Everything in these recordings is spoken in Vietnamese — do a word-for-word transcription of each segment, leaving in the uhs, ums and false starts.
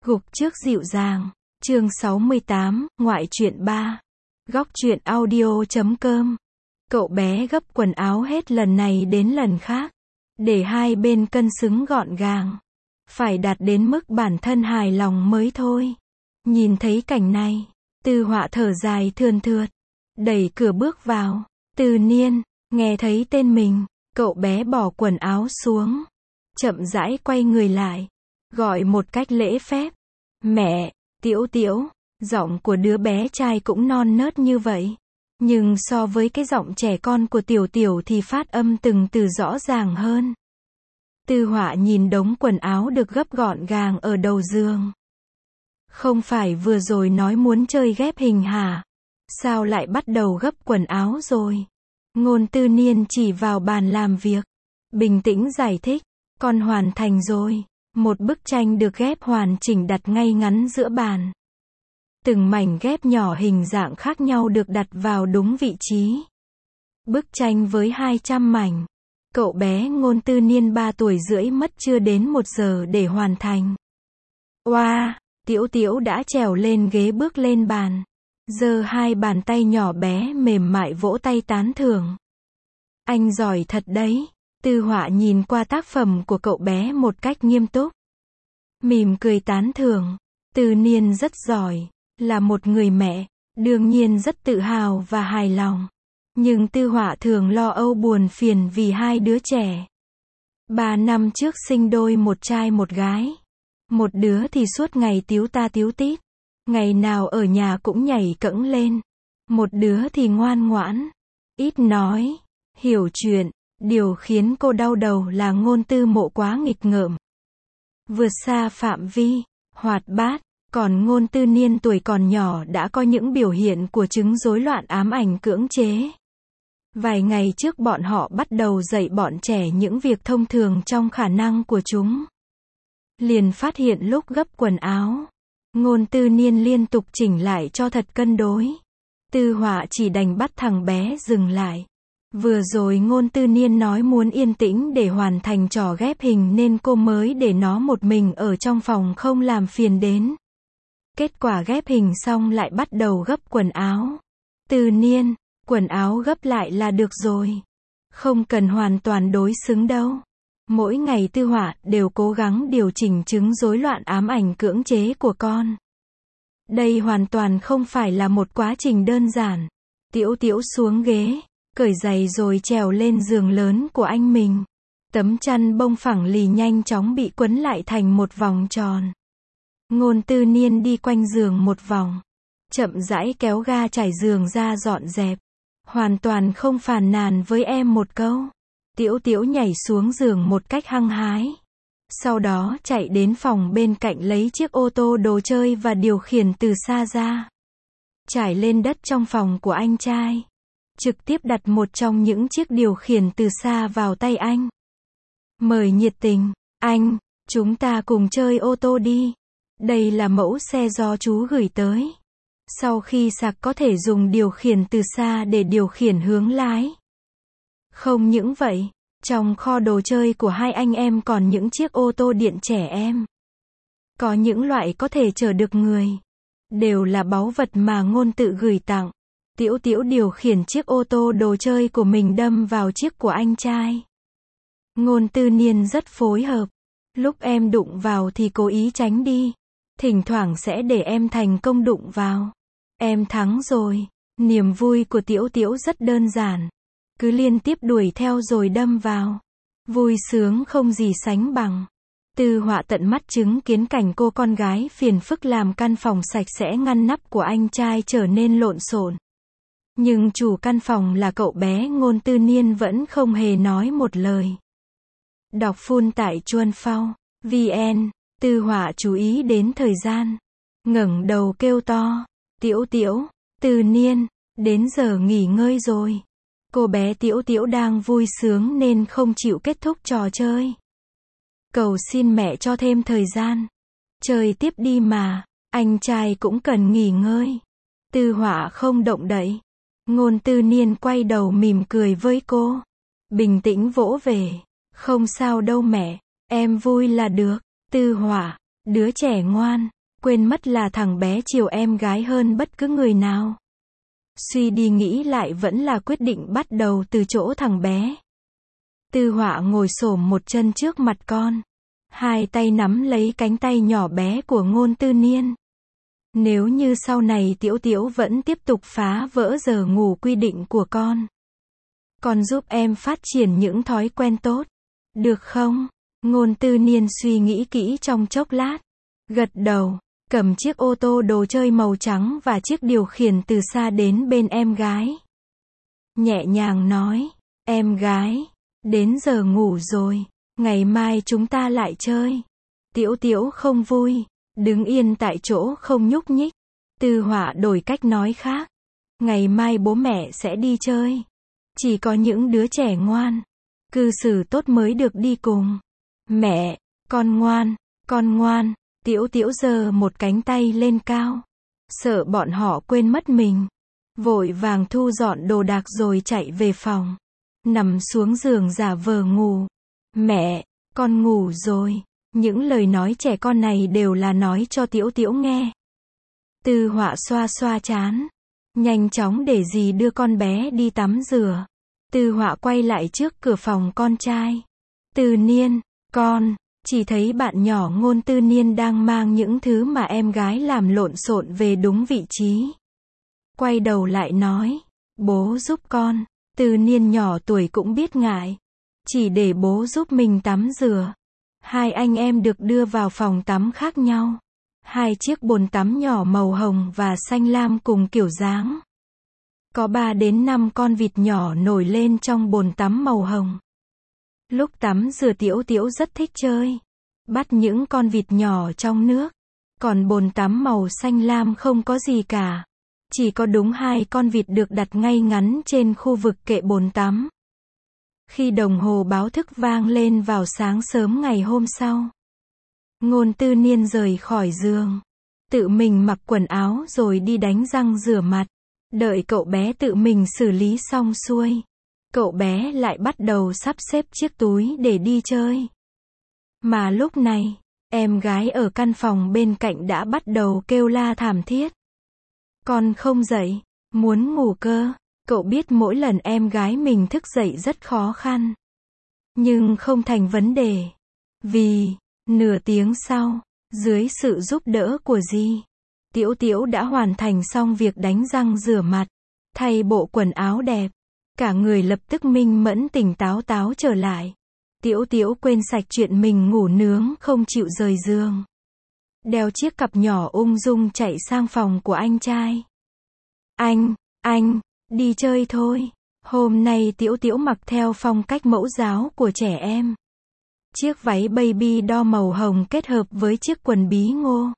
Gục trước dịu dàng. Chương sáu mươi tám, ngoại truyện ba. Góc truyện audio chấm com. Cậu bé gấp quần áo hết lần này đến lần khác, để hai bên cân xứng gọn gàng. Phải đạt đến mức bản thân hài lòng mới thôi. Nhìn thấy cảnh này, Tư Họa thở dài thườn thượt, đẩy cửa bước vào. Từ Niên, nghe thấy tên mình, cậu bé bỏ quần áo xuống, chậm rãi quay người lại, gọi một cách lễ phép. Mẹ, Tiểu Tiểu. Giọng của đứa bé trai cũng non nớt như vậy, nhưng so với cái giọng trẻ con của Tiểu Tiểu thì phát âm từng từ rõ ràng hơn. Tư Họa nhìn đống quần áo được gấp gọn gàng ở đầu giường. Không phải vừa rồi nói muốn chơi ghép hình hả? Sao lại bắt đầu gấp quần áo rồi? Ngôn Tư Niên chỉ vào bàn làm việc, bình tĩnh giải thích, con hoàn thành rồi. Một bức tranh được ghép hoàn chỉnh đặt ngay ngắn giữa bàn. Từng mảnh ghép nhỏ hình dạng khác nhau được đặt vào đúng vị trí. Bức tranh với hai trăm mảnh. Cậu bé Ngôn Tư Niên ba tuổi rưỡi mất chưa đến một giờ để hoàn thành. Oa, wow, Tiểu Tiểu đã trèo lên ghế bước lên bàn, giơ hai bàn tay nhỏ bé mềm mại vỗ tay tán thưởng. Anh giỏi thật đấy. Tư Họa nhìn qua tác phẩm của cậu bé một cách nghiêm túc, mỉm cười tán thưởng. Tư Niên rất giỏi, là một người mẹ, đương nhiên rất tự hào và hài lòng. Nhưng Tư Họa thường lo âu buồn phiền vì hai đứa trẻ. Ba năm trước sinh đôi một trai một gái. Một đứa thì suốt ngày tíu ta tíu tít, ngày nào ở nhà cũng nhảy cẫng lên. Một đứa thì ngoan ngoãn, ít nói, hiểu chuyện. Điều khiến cô đau đầu là Ngôn Tư Mộ quá nghịch ngợm, vượt xa phạm vi, hoạt bát, còn Ngôn Tư Niên tuổi còn nhỏ đã có những biểu hiện của chứng rối loạn ám ảnh cưỡng chế. Vài ngày trước bọn họ bắt đầu dạy bọn trẻ những việc thông thường trong khả năng của chúng. Liền phát hiện lúc gấp quần áo, Ngôn Tư Niên liên tục chỉnh lại cho thật cân đối. Tư Họa chỉ đành bắt thằng bé dừng lại. Vừa rồi Ngôn Tư Niên nói muốn yên tĩnh để hoàn thành trò ghép hình nên cô mới để nó một mình ở trong phòng không làm phiền đến. Kết quả ghép hình xong lại bắt đầu gấp quần áo. Tư Niên, quần áo gấp lại là được rồi. Không cần hoàn toàn đối xứng đâu. Mỗi ngày Tư Họa đều cố gắng điều chỉnh chứng rối loạn ám ảnh cưỡng chế của con. Đây hoàn toàn không phải là một quá trình đơn giản. Tiểu Tiểu xuống ghế, cởi giày rồi trèo lên giường lớn của anh mình. Tấm chăn bông phẳng lì nhanh chóng bị quấn lại thành một vòng tròn. Ngôn Tư Niên đi quanh giường một vòng, chậm rãi kéo ga trải giường ra dọn dẹp. Hoàn toàn không phàn nàn với em một câu. Tiểu Tiểu nhảy xuống giường một cách hăng hái. Sau đó chạy đến phòng bên cạnh lấy chiếc ô tô đồ chơi và điều khiển từ xa ra. Trải lên đất trong phòng của anh trai. Trực tiếp đặt một trong những chiếc điều khiển từ xa vào tay anh. Mời nhiệt tình, anh, chúng ta cùng chơi ô tô đi. Đây là mẫu xe do chú gửi tới. Sau khi sạc có thể dùng điều khiển từ xa để điều khiển hướng lái. Không những vậy, trong kho đồ chơi của hai anh em còn những chiếc ô tô điện trẻ em. Có những loại có thể chở được người. Đều là báu vật mà Ngôn tự gửi tặng. Tiểu Tiểu điều khiển chiếc ô tô đồ chơi của mình đâm vào chiếc của anh trai. Ngôn Tư Niên rất phối hợp. Lúc em đụng vào thì cố ý tránh đi. Thỉnh thoảng sẽ để em thành công đụng vào. Em thắng rồi. Niềm vui của Tiểu Tiểu rất đơn giản. Cứ liên tiếp đuổi theo rồi đâm vào. Vui sướng không gì sánh bằng. Tư Họa tận mắt chứng kiến cảnh cô con gái phiền phức làm căn phòng sạch sẽ ngăn nắp của anh trai trở nên lộn xộn. Nhưng chủ căn phòng là cậu bé Ngôn Tư Niên vẫn không hề nói một lời. Đọc full tại chuan phao chấm vn. Tư Họa chú ý đến thời gian, ngẩng đầu kêu to, Tiểu Tiểu, Tư Niên, đến giờ nghỉ ngơi rồi. Cô bé Tiểu Tiểu đang vui sướng nên không chịu kết thúc trò chơi. Cầu xin mẹ cho thêm thời gian. Chơi tiếp đi mà, anh trai cũng cần nghỉ ngơi. Tư Họa không động đậy. Ngôn Tư Niên quay đầu mỉm cười với cô. Bình tĩnh vỗ về. Không sao đâu mẹ, em vui là được. Tư Họa, đứa trẻ ngoan, quên mất là thằng bé chiều em gái hơn bất cứ người nào. Suy đi nghĩ lại vẫn là quyết định bắt đầu từ chỗ thằng bé. Tư Họa ngồi xổm một chân trước mặt con. Hai tay nắm lấy cánh tay nhỏ bé của Ngôn Tư Niên. Nếu như sau này Tiểu Tiểu vẫn tiếp tục phá vỡ giờ ngủ quy định của con, con giúp em phát triển những thói quen tốt, được không? Ngôn Tư Niên suy nghĩ kỹ trong chốc lát, gật đầu, cầm chiếc ô tô đồ chơi màu trắng và chiếc điều khiển từ xa đến bên em gái. Nhẹ nhàng nói, em gái, đến giờ ngủ rồi, ngày mai chúng ta lại chơi. Tiểu Tiểu không vui, đứng yên tại chỗ không nhúc nhích. Tư Họa đổi cách nói khác, ngày mai bố mẹ sẽ đi chơi. Chỉ có những đứa trẻ ngoan, cư xử tốt mới được đi cùng. Mẹ, con ngoan, con ngoan. Tiểu Tiểu giơ một cánh tay lên cao, sợ bọn họ quên mất mình, vội vàng thu dọn đồ đạc rồi chạy về phòng, nằm xuống giường giả vờ ngủ. Mẹ, con ngủ rồi. Những lời nói trẻ con này đều là nói cho Tiểu Tiểu nghe. Tư Họa xoa xoa trán, nhanh chóng để dì đưa con bé đi tắm rửa. Tư Họa quay lại trước cửa phòng con trai. Tư Niên, con, chỉ thấy bạn nhỏ Ngôn Tư Niên đang mang những thứ mà em gái làm lộn xộn về đúng vị trí. Quay đầu lại nói, bố giúp con. Tư Niên nhỏ tuổi cũng biết ngại, chỉ để bố giúp mình tắm rửa. Hai anh em được đưa vào phòng tắm khác nhau. Hai chiếc bồn tắm nhỏ màu hồng và xanh lam cùng kiểu dáng. Có ba đến năm con vịt nhỏ nổi lên trong bồn tắm màu hồng. Lúc tắm rửa Tiểu Tiểu rất thích chơi, bắt những con vịt nhỏ trong nước. Còn bồn tắm màu xanh lam không có gì cả, chỉ có đúng hai con vịt được đặt ngay ngắn trên khu vực kệ bồn tắm. Khi đồng hồ báo thức vang lên vào sáng sớm ngày hôm sau, Ngôn Tư Niên rời khỏi giường, tự mình mặc quần áo rồi đi đánh răng rửa mặt. Đợi cậu bé tự mình xử lý xong xuôi, cậu bé lại bắt đầu sắp xếp chiếc túi để đi chơi. Mà lúc này, em gái ở căn phòng bên cạnh đã bắt đầu kêu la thảm thiết. Con không dậy, muốn ngủ cơ. Cậu biết mỗi lần em gái mình thức dậy rất khó khăn, nhưng không thành vấn đề. Vì, nửa tiếng sau, dưới sự giúp đỡ của dì, Tiểu Tiểu đã hoàn thành xong việc đánh răng rửa mặt, thay bộ quần áo đẹp. Cả người lập tức minh mẫn tỉnh táo táo trở lại. Tiểu Tiểu quên sạch chuyện mình ngủ nướng không chịu rời giường. Đeo chiếc cặp nhỏ ung dung chạy sang phòng của anh trai. Anh, anh, đi chơi thôi. Hôm nay Tiểu Tiểu mặc theo phong cách mẫu giáo của trẻ em. Chiếc váy baby doll màu hồng kết hợp với chiếc quần bí ngô.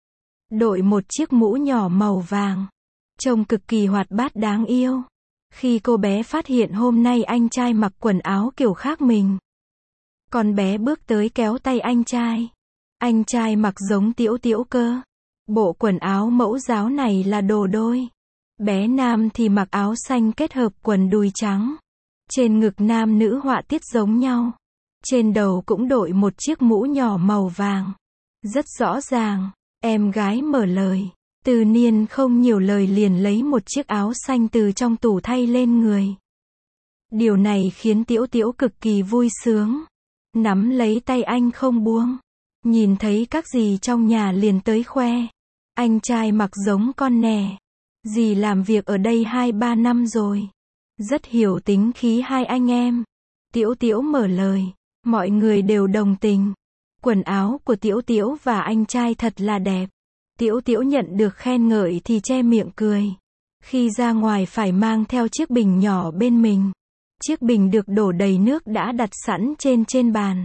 Đội một chiếc mũ nhỏ màu vàng. Trông cực kỳ hoạt bát đáng yêu. Khi cô bé phát hiện hôm nay anh trai mặc quần áo kiểu khác mình, con bé bước tới kéo tay anh trai. Anh trai mặc giống Tiểu Tiểu cơ. Bộ quần áo mẫu giáo này là đồ đôi. Bé nam thì mặc áo xanh kết hợp quần đùi trắng. Trên ngực nam nữ họa tiết giống nhau. Trên đầu cũng đội một chiếc mũ nhỏ màu vàng. Rất rõ ràng, em gái mở lời. Tư Niên không nhiều lời liền lấy một chiếc áo xanh từ trong tủ thay lên người. Điều này khiến Tiểu Tiểu cực kỳ vui sướng. Nắm lấy tay anh không buông. Nhìn thấy các dì trong nhà liền tới khoe. Anh trai mặc giống con nè. Dì làm việc ở đây hai ba năm rồi. Rất hiểu tính khí hai anh em. Tiểu Tiểu mở lời. Mọi người đều đồng tình. Quần áo của Tiểu Tiểu và anh trai thật là đẹp. Tiểu Tiểu nhận được khen ngợi thì che miệng cười. Khi ra ngoài phải mang theo chiếc bình nhỏ bên mình. Chiếc bình được đổ đầy nước đã đặt sẵn trên trên bàn.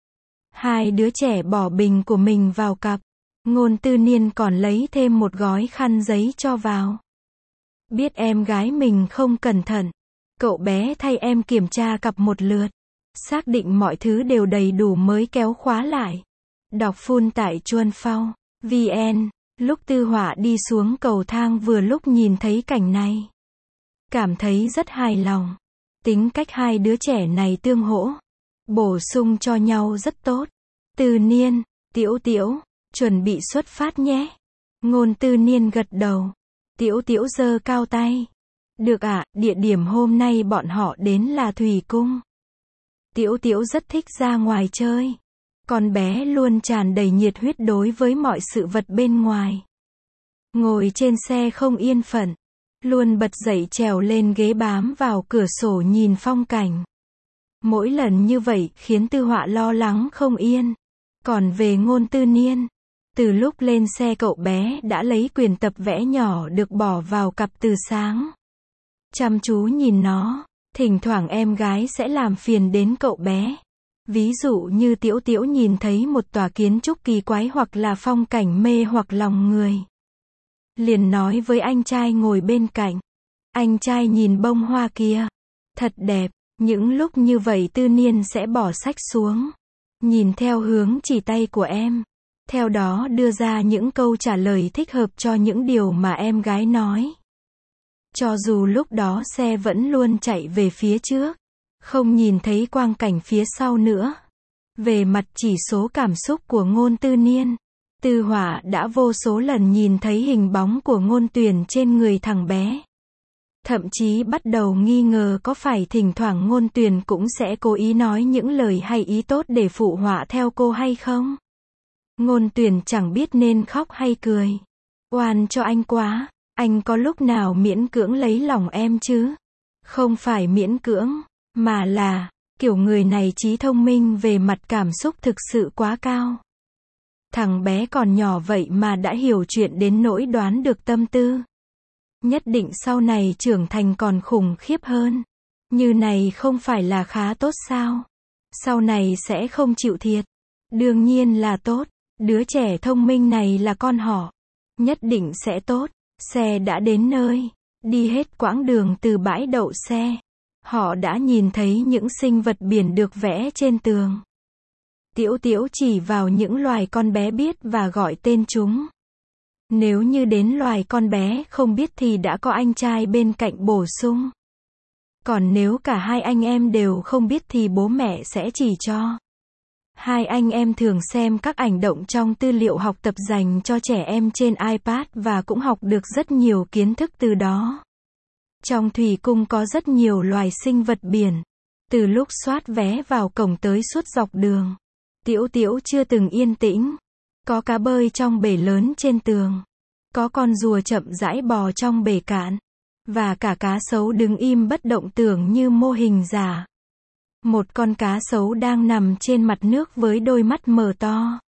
Hai đứa trẻ bỏ bình của mình vào cặp. Ngôn Tư Niên còn lấy thêm một gói khăn giấy cho vào. Biết em gái mình không cẩn thận, cậu bé thay em kiểm tra cặp một lượt. Xác định mọi thứ đều đầy đủ mới kéo khóa lại. Đọc full tại chuan phao chấm vn. Lúc Tư Họa đi xuống cầu thang vừa lúc nhìn thấy cảnh này. Cảm thấy rất hài lòng. Tính cách hai đứa trẻ này tương hỗ, bổ sung cho nhau rất tốt. Tư Niên, Tiểu Tiểu, chuẩn bị xuất phát nhé. Ngôn Tư Niên gật đầu. Tiểu Tiểu giơ cao tay. Được ạ, địa điểm hôm nay bọn họ đến là Thủy Cung. Tiểu Tiểu rất thích ra ngoài chơi. Con bé luôn tràn đầy nhiệt huyết đối với mọi sự vật bên ngoài. Ngồi trên xe không yên phận. Luôn bật dậy trèo lên ghế bám vào cửa sổ nhìn phong cảnh. Mỗi lần như vậy khiến Tư Họa lo lắng không yên. Còn về Ngôn Tư Niên, từ lúc lên xe cậu bé đã lấy quyển tập vẽ nhỏ được bỏ vào cặp từ sáng. Chăm chú nhìn nó, thỉnh thoảng em gái sẽ làm phiền đến cậu bé. Ví dụ như Tiểu Tiểu nhìn thấy một tòa kiến trúc kỳ quái hoặc là phong cảnh mê hoặc lòng người. Liền nói với anh trai ngồi bên cạnh. Anh trai nhìn bông hoa kia. Thật đẹp. Những lúc như vậy Tư Niên sẽ bỏ sách xuống. Nhìn theo hướng chỉ tay của em. Theo đó đưa ra những câu trả lời thích hợp cho những điều mà em gái nói. Cho dù lúc đó xe vẫn luôn chạy về phía trước. Không nhìn thấy quang cảnh phía sau nữa. Về mặt chỉ số cảm xúc của Ngôn Tư Niên, Tư Họa đã vô số lần nhìn thấy hình bóng của Ngôn Tuyền trên người thằng bé. Thậm chí bắt đầu nghi ngờ có phải thỉnh thoảng Ngôn Tuyền cũng sẽ cố ý nói những lời hay ý tốt để phụ họa theo cô hay không. Ngôn Tuyền chẳng biết nên khóc hay cười. Oan cho anh quá, anh có lúc nào miễn cưỡng lấy lòng em chứ? Không phải miễn cưỡng, mà là, kiểu người này trí thông minh về mặt cảm xúc thực sự quá cao. Thằng bé còn nhỏ vậy mà đã hiểu chuyện đến nỗi đoán được tâm tư. Nhất định sau này trưởng thành còn khủng khiếp hơn. Như này không phải là khá tốt sao? Sau này sẽ không chịu thiệt. Đương nhiên là tốt. Đứa trẻ thông minh này là con họ. Nhất định sẽ tốt. Xe đã đến nơi. Đi hết quãng đường từ bãi đậu xe. Họ đã nhìn thấy những sinh vật biển được vẽ trên tường. Tiểu Tiểu chỉ vào những loài con bé biết và gọi tên chúng. Nếu như đến loài con bé không biết thì đã có anh trai bên cạnh bổ sung. Còn nếu cả hai anh em đều không biết thì bố mẹ sẽ chỉ cho. Hai anh em thường xem các ảnh động trong tư liệu học tập dành cho trẻ em trên iPad và cũng học được rất nhiều kiến thức từ đó. Trong thủy cung có rất nhiều loài sinh vật biển. Từ lúc soát vé vào cổng tới suốt dọc đường, Tiểu Tiểu chưa từng yên tĩnh. Có cá bơi trong bể lớn trên tường. Có con rùa chậm rãi bò trong bể cạn. Và cả cá sấu đứng im bất động tưởng như mô hình giả. Một con cá sấu đang nằm trên mặt nước với đôi mắt mở to.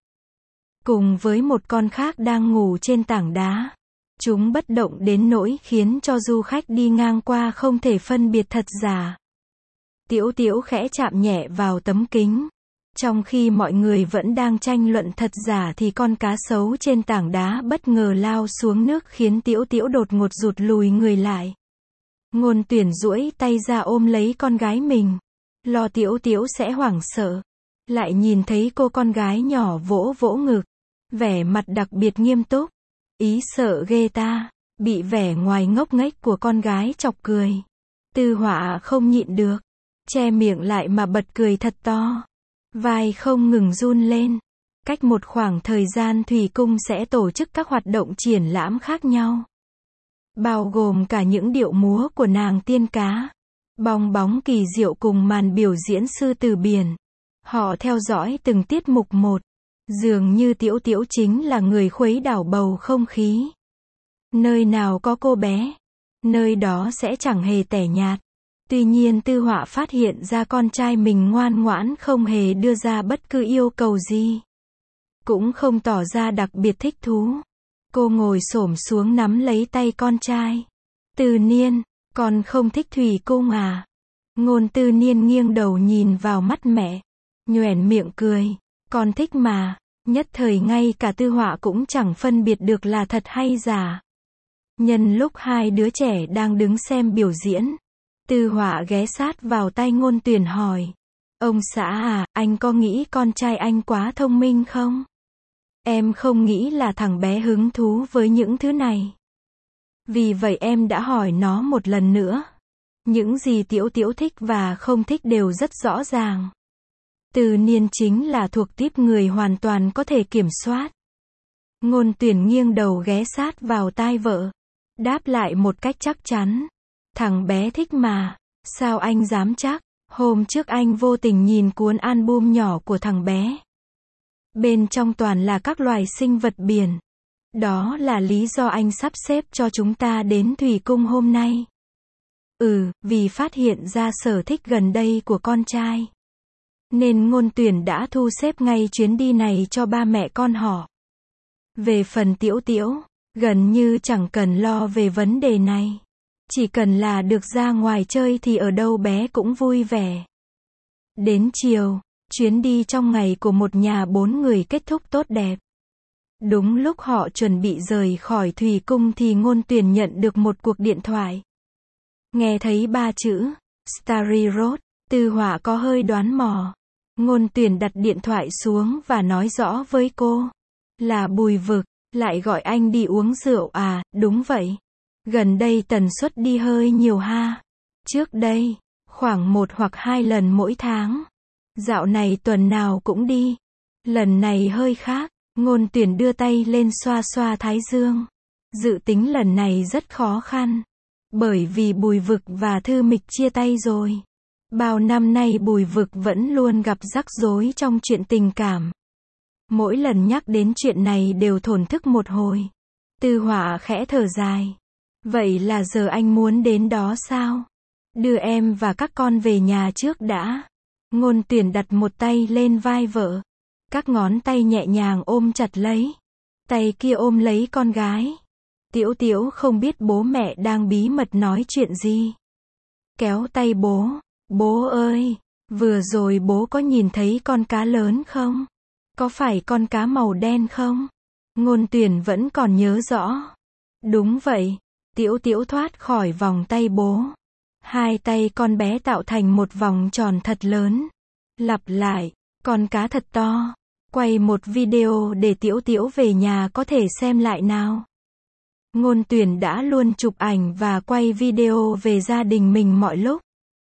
Cùng với một con khác đang ngủ trên tảng đá. Chúng bất động đến nỗi khiến cho du khách đi ngang qua không thể phân biệt thật giả. Tiểu Tiểu khẽ chạm nhẹ vào tấm kính. Trong khi mọi người vẫn đang tranh luận thật giả thì con cá sấu trên tảng đá bất ngờ lao xuống nước khiến Tiểu Tiểu đột ngột rụt lùi người lại. Ngôn Tuyển duỗi tay ra ôm lấy con gái mình. Lo Tiểu Tiểu sẽ hoảng sợ. Lại nhìn thấy cô con gái nhỏ vỗ vỗ ngực. Vẻ mặt đặc biệt nghiêm túc. Ý sợ ghê ta. Bị vẻ ngoài ngốc nghếch của con gái chọc cười. Tư Họa không nhịn được. Che miệng lại mà bật cười thật to. Vai không ngừng run lên. Cách một khoảng thời gian thủy cung sẽ tổ chức các hoạt động triển lãm khác nhau. Bao gồm cả những điệu múa của nàng tiên cá. Bong bóng kỳ diệu cùng màn biểu diễn sư tử biển. Họ theo dõi từng tiết mục một. Dường như Tiểu Tiểu chính là người khuấy đảo bầu không khí. Nơi nào có cô bé, nơi đó sẽ chẳng hề tẻ nhạt. Tuy nhiên Tư Họa phát hiện ra con trai mình ngoan ngoãn không hề đưa ra bất cứ yêu cầu gì. Cũng không tỏ ra đặc biệt thích thú. Cô ngồi xổm xuống nắm lấy tay con trai. Tư Niên, con không thích thủy cung à? Ngôn Tư Niên nghiêng đầu nhìn vào mắt mẹ. Nhoẻn miệng cười. Con thích mà. Nhất thời ngay cả Tư Họa cũng chẳng phân biệt được là thật hay giả. Nhân lúc hai đứa trẻ đang đứng xem biểu diễn, Tư Họa ghé sát vào tai Ngôn Tuyển hỏi. Ông xã à, anh có nghĩ con trai anh quá thông minh không? Em không nghĩ là thằng bé hứng thú với những thứ này. Vì vậy em đã hỏi nó một lần nữa. Những gì Tiểu Tiểu thích và không thích đều rất rõ ràng. Tư Niên chính là thuộc típ người hoàn toàn có thể kiểm soát. Ngôn Tuyển nghiêng đầu ghé sát vào tai vợ. Đáp lại một cách chắc chắn. Thằng bé thích mà. Sao anh dám chắc? Hôm trước anh vô tình nhìn cuốn album nhỏ của thằng bé. Bên trong toàn là các loài sinh vật biển. Đó là lý do anh sắp xếp cho chúng ta đến Thủy Cung hôm nay. Ừ, vì phát hiện ra sở thích gần đây của con trai. Nên Ngôn Tuyển đã thu xếp ngay chuyến đi này cho ba mẹ con họ. Về phần Tiểu Tiểu, gần như chẳng cần lo về vấn đề này. Chỉ cần là được ra ngoài chơi thì ở đâu bé cũng vui vẻ. Đến chiều, chuyến đi trong ngày của một nhà bốn người kết thúc tốt đẹp. Đúng lúc họ chuẩn bị rời khỏi Thủy Cung thì Ngôn Tuyển nhận được một cuộc điện thoại. Nghe thấy ba chữ Starry Road, Tư Họa có hơi đoán mò. Ngôn Tuyển đặt điện thoại xuống và nói rõ với cô. Là Bùi Vực, lại gọi anh đi uống rượu à? Đúng vậy. Gần đây tần suất đi hơi nhiều ha. Trước đây, khoảng một hoặc hai lần mỗi tháng. Dạo này tuần nào cũng đi. Lần này hơi khác. Ngôn Tuyển đưa tay lên xoa xoa thái dương. Dự tính lần này rất khó khăn. Bởi vì Bùi Vực và Thư Mịch chia tay rồi. Bao năm nay Bùi Vực vẫn luôn gặp rắc rối trong chuyện tình cảm. Mỗi lần nhắc đến chuyện này đều thổn thức một hồi. Tư Họa khẽ thở dài. Vậy là giờ anh muốn đến đó sao? Đưa em và các con về nhà trước đã. Ngôn Tuyển đặt một tay lên vai vợ. Các ngón tay nhẹ nhàng ôm chặt lấy. Tay kia ôm lấy con gái. Tiểu Tiểu không biết bố mẹ đang bí mật nói chuyện gì. Kéo tay bố. Bố ơi, vừa rồi bố có nhìn thấy con cá lớn không? Có phải con cá màu đen không? Ngôn Tuyển vẫn còn nhớ rõ. Đúng vậy. Tiểu Tiểu thoát khỏi vòng tay bố. Hai tay con bé tạo thành một vòng tròn thật lớn. Lặp lại, con cá thật to. Quay một video để Tiểu Tiểu về nhà có thể xem lại nào. Ngôn Tuyển đã luôn chụp ảnh và quay video về gia đình mình mọi lúc.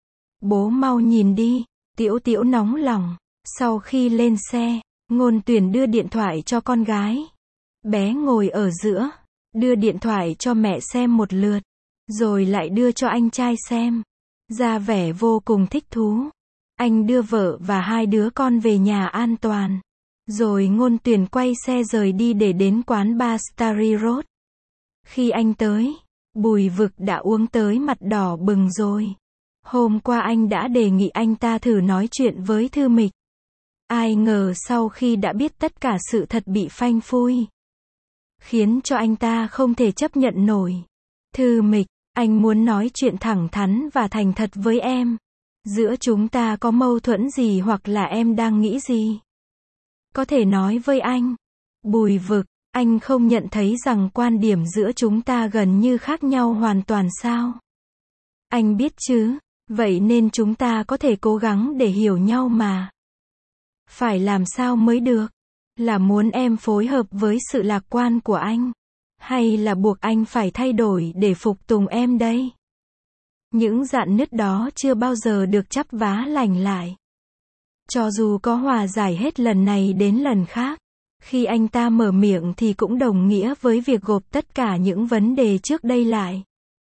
Bố mau nhìn đi. Tiểu Tiểu nóng lòng. Sau khi lên xe, Ngôn Tuyển đưa điện thoại cho con gái. Bé ngồi ở giữa, đưa điện thoại cho mẹ xem một lượt, rồi lại đưa cho anh trai xem. Ra vẻ vô cùng thích thú. Anh đưa vợ và hai đứa con về nhà an toàn. Rồi Ngôn Tuyển quay xe rời đi để đến quán bar Starry Road. Khi anh tới, Bùi Vực đã uống tới mặt đỏ bừng rồi. Hôm qua anh đã đề nghị anh ta thử nói chuyện với Thư Mịch. Ai ngờ sau khi đã biết tất cả sự thật bị phanh phui. Khiến cho anh ta không thể chấp nhận nổi. Thư Mịch, anh muốn nói chuyện thẳng thắn và thành thật với em. Giữa chúng ta có mâu thuẫn gì hoặc là em đang nghĩ gì? Có thể nói với anh. Bùi Vực, anh không nhận thấy rằng quan điểm giữa chúng ta gần như khác nhau hoàn toàn sao? Anh biết chứ, vậy nên chúng ta có thể cố gắng để hiểu nhau mà. Phải làm sao mới được? Là muốn em phối hợp với sự lạc quan của anh? Hay là buộc anh phải thay đổi để phục tùng em đây? Những rạn nứt đó chưa bao giờ được chắp vá lành lại. Cho dù có hòa giải hết lần này đến lần khác, khi anh ta mở miệng thì cũng đồng nghĩa với việc gộp tất cả những vấn đề trước đây lại.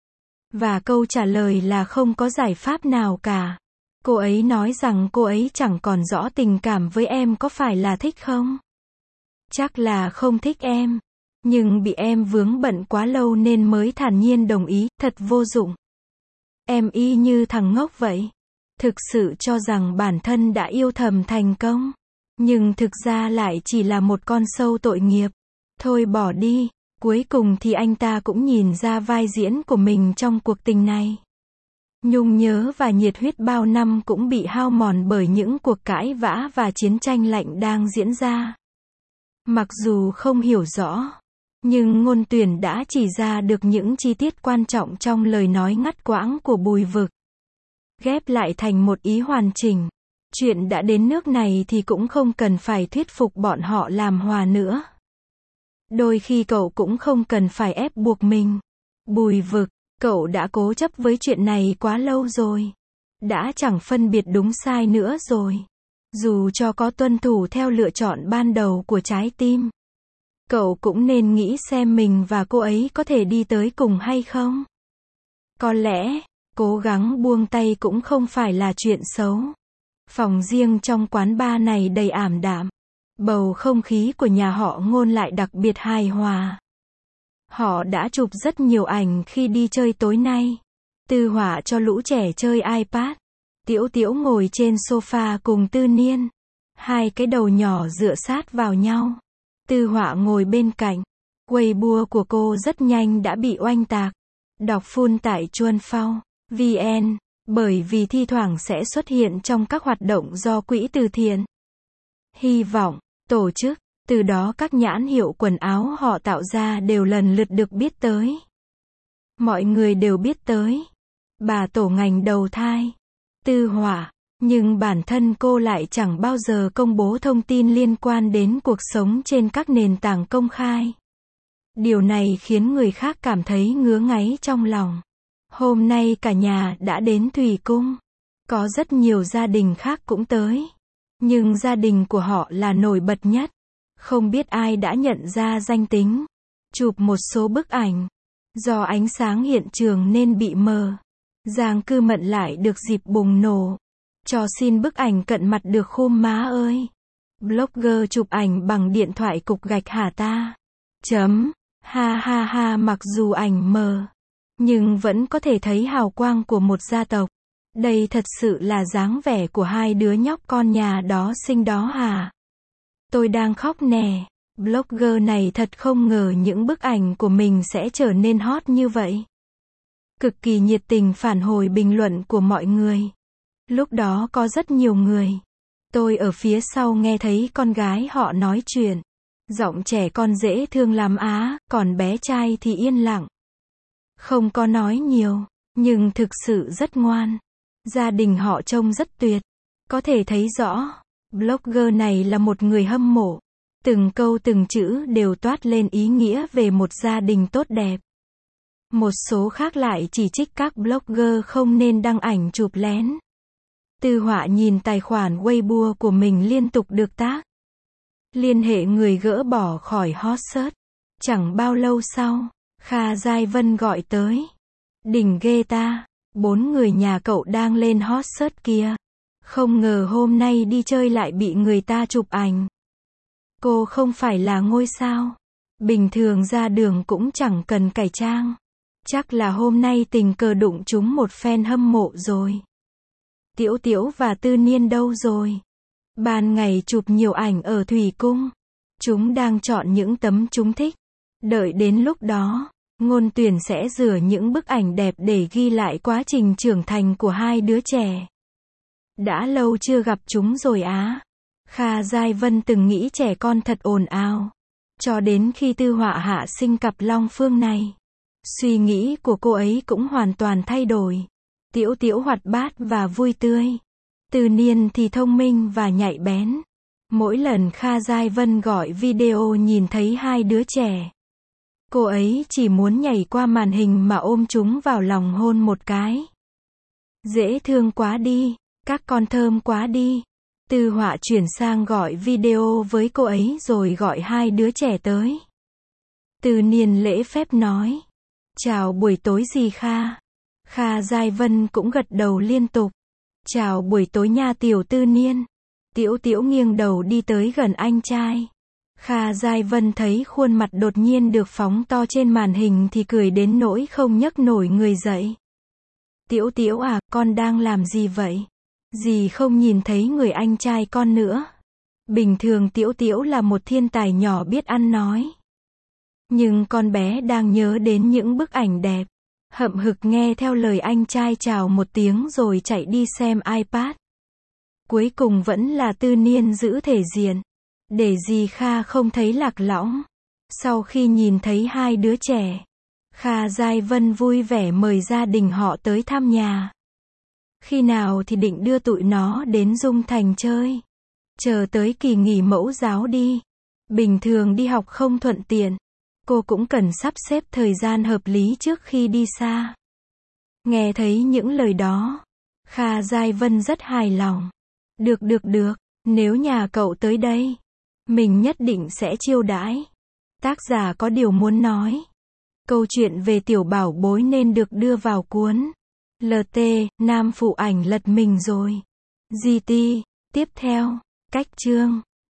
Và câu trả lời là không có giải pháp nào cả. Cô ấy nói rằng cô ấy chẳng còn rõ tình cảm với em có phải là thích không? Chắc là không thích em. Nhưng bị em vướng bận quá lâu nên mới thản nhiên đồng ý, thật vô dụng. Em y như thằng ngốc vậy. Thực sự cho rằng bản thân đã yêu thầm thành công. Nhưng thực ra lại chỉ là một con sâu tội nghiệp. Thôi bỏ đi. Cuối cùng thì anh ta cũng nhìn ra vai diễn của mình trong cuộc tình này. Nhung nhớ và nhiệt huyết bao năm cũng bị hao mòn bởi những cuộc cãi vã và chiến tranh lạnh đang diễn ra. Mặc dù không hiểu rõ, nhưng Ngôn Tuyển đã chỉ ra được những chi tiết quan trọng trong lời nói ngắt quãng của Bùi Vực. Ghép lại thành một ý hoàn chỉnh. Chuyện đã đến nước này thì cũng không cần phải thuyết phục bọn họ làm hòa nữa. Đôi khi cậu cũng không cần phải ép buộc mình. Bùi Vực, cậu đã cố chấp với chuyện này quá lâu rồi. Đã chẳng phân biệt đúng sai nữa rồi. Dù cho có tuân thủ theo lựa chọn ban đầu của trái tim. Cậu cũng nên nghĩ xem mình và cô ấy có thể đi tới cùng hay không. Có lẽ, cố gắng buông tay cũng không phải là chuyện xấu. Phòng riêng trong quán bar này đầy ảm đạm. Bầu không khí của nhà họ Ngôn lại đặc biệt hài hòa. Họ đã chụp rất nhiều ảnh khi đi chơi tối nay. Tư Họa cho lũ trẻ chơi iPad. Tiểu Tiểu ngồi trên sofa cùng Tư Niên. Hai cái đầu nhỏ dựa sát vào nhau. Tư Họa ngồi bên cạnh. Weibo của cô rất nhanh đã bị oanh tạc. Đọc full tại chuan phao chấm vn, bởi vì thi thoảng sẽ xuất hiện trong các hoạt động do quỹ từ thiện. Hy vọng, tổ chức, từ đó các nhãn hiệu quần áo họ tạo ra đều lần lượt được biết tới. Mọi người đều biết tới. Bà tổ ngành đầu thai. Tư Họa. Nhưng bản thân cô lại chẳng bao giờ công bố thông tin liên quan đến cuộc sống trên các nền tảng công khai. Điều này khiến người khác cảm thấy ngứa ngáy trong lòng. Hôm nay cả nhà đã đến Thủy Cung. Có rất nhiều gia đình khác cũng tới. Nhưng gia đình của họ là nổi bật nhất. Không biết ai đã nhận ra danh tính. Chụp một số bức ảnh. Do ánh sáng hiện trường nên bị mờ. Giang Cư Mận lại được dịp bùng nổ. Cho xin bức ảnh cận mặt được khum má ơi. Blogger chụp ảnh bằng điện thoại cục gạch hả ta? Chấm. Ha ha ha, mặc dù ảnh mờ, nhưng vẫn có thể thấy hào quang của một gia tộc. Đây thật sự là dáng vẻ của hai đứa nhóc con nhà đó xinh đó hả? Tôi đang khóc nè. Blogger này thật không ngờ những bức ảnh của mình sẽ trở nên hot như vậy. Cực kỳ nhiệt tình phản hồi bình luận của mọi người. Lúc đó có rất nhiều người. Tôi ở phía sau nghe thấy con gái họ nói chuyện. Giọng trẻ con dễ thương lắm á, còn bé trai thì yên lặng. Không có nói nhiều, nhưng thực sự rất ngoan. Gia đình họ trông rất tuyệt. Có thể thấy rõ, blogger này là một người hâm mộ. Từng câu từng chữ đều toát lên ý nghĩa về một gia đình tốt đẹp. Một số khác lại chỉ trích các blogger không nên đăng ảnh chụp lén. Tư Họa nhìn tài khoản Weibo của mình liên tục được tag. Liên hệ người gỡ bỏ khỏi hot search. Chẳng bao lâu sau, Kha Giai Vân gọi tới. Đỉnh ghê ta, bốn người nhà cậu đang lên hot search kìa. Không ngờ hôm nay đi chơi lại bị người ta chụp ảnh. Cô không phải là ngôi sao. Bình thường ra đường cũng chẳng cần cải trang. Chắc là hôm nay tình cờ đụng trúng một fan hâm mộ rồi. Tiểu Tiểu và Tư Niên đâu rồi? Ban ngày chụp nhiều ảnh ở Thủy Cung. Chúng đang chọn những tấm chúng thích. Đợi đến lúc đó, Ngôn Tuyển sẽ rửa những bức ảnh đẹp để ghi lại quá trình trưởng thành của hai đứa trẻ. Đã lâu chưa gặp chúng rồi á. Kha Giai Vân từng nghĩ trẻ con thật ồn ào. Cho đến khi Tư Họa hạ sinh cặp Long Phương này. Suy nghĩ của cô ấy cũng hoàn toàn thay đổi. Tiểu Tiểu hoạt bát và vui tươi. Tư Niên thì thông minh và nhạy bén. Mỗi lần Kha Giai Vân gọi video nhìn thấy hai đứa trẻ, cô ấy chỉ muốn nhảy qua màn hình mà ôm chúng vào lòng hôn một cái. Dễ thương quá đi, các con thơm quá đi. Tư Họa chuyển sang gọi video với cô ấy rồi gọi hai đứa trẻ tới. Tư Niên lễ phép nói. Chào buổi tối dì Kha. Kha Giai Vân cũng gật đầu liên tục. Chào buổi tối nha tiểu Tư Niên. Tiểu Tiểu nghiêng đầu đi tới gần anh trai. Kha Giai Vân thấy khuôn mặt đột nhiên được phóng to trên màn hình thì cười đến nỗi không nhấc nổi người dậy. Tiểu Tiểu à, con đang làm gì vậy? Dì không nhìn thấy người anh trai con nữa. Bình thường Tiểu Tiểu là một thiên tài nhỏ biết ăn nói. Nhưng con bé đang nhớ đến những bức ảnh đẹp. Hậm hực nghe theo lời anh trai chào một tiếng rồi chạy đi xem iPad. Cuối cùng vẫn là Tư Niên giữ thể diện. Để dì Kha không thấy lạc lõng. Sau khi nhìn thấy hai đứa trẻ, Kha Giai Vân vui vẻ mời gia đình họ tới thăm nhà. Khi nào thì định đưa tụi nó đến Dung Thành chơi? Chờ tới kỳ nghỉ mẫu giáo đi. Bình thường đi học không thuận tiện. Cô cũng cần sắp xếp thời gian hợp lý trước khi đi xa. Nghe thấy những lời đó, Kha Giai Vân rất hài lòng. Được được được, nếu nhà cậu tới đây, mình nhất định sẽ chiêu đãi. Tác giả có điều muốn nói. Câu chuyện về tiểu bảo bối nên được đưa vào cuốn. lờ tê, nam phụ ảnh lật mình rồi. giê tê, tiếp theo, cách chương.